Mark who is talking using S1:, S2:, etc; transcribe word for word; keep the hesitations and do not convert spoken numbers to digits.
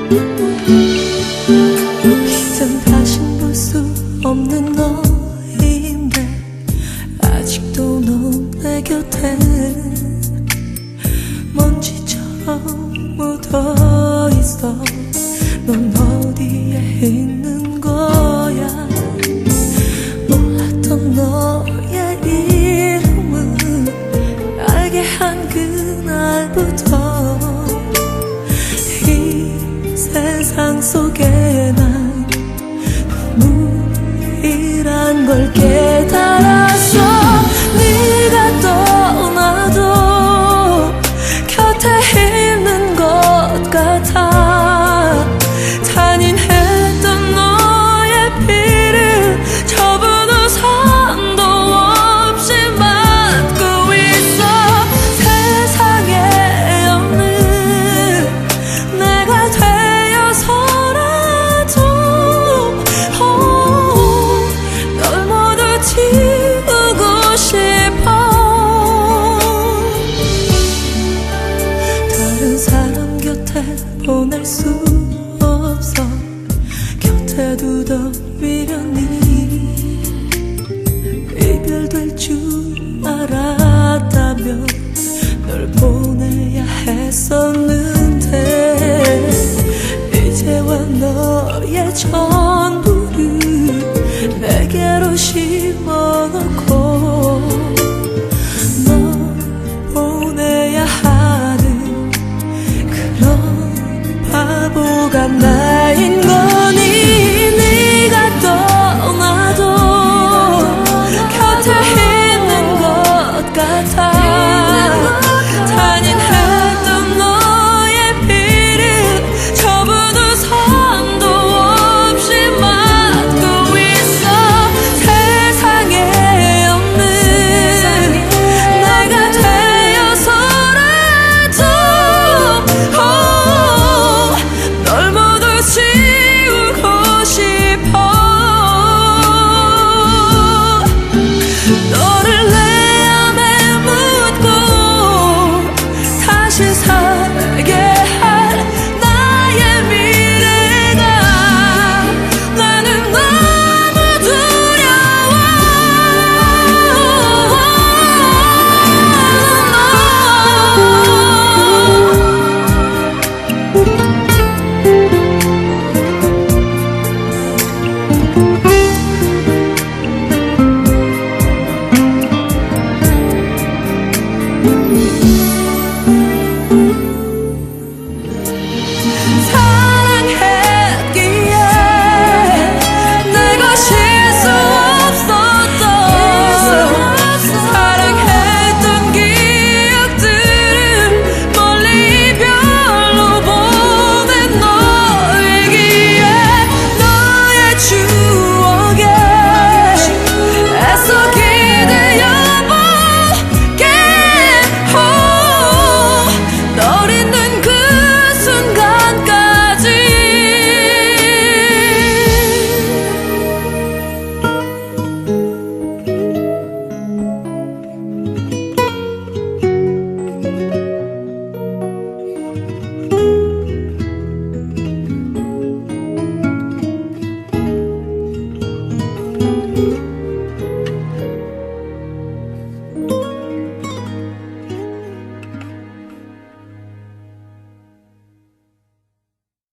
S1: 이젠 다신 볼 수 없는 너인데 아직도 넌 내 곁에 먼지처럼 묻어있어. 넌 어디에 있는 거야? 몰랐던 너의 이름을 알게 한 그날부터 이 세상 속에 난 눈물이란 걸 깨달았어. 네가 떠나도 곁에 있는 것 같아. 탄인했던 너의 피를 접은 우산도 없이 맞고 있어. 세상에 없는 내가 되어서라도 oh, 널 모두 지우고 싶어. 다른 사람 곁에 보낼 수 없어. 곁에 두더비려니 이별될 줄 알았다면 널 보내야 했었는데 이제와 너의 전부를 내게로 심어놓고 널 보내야 하는 그런 바보가 나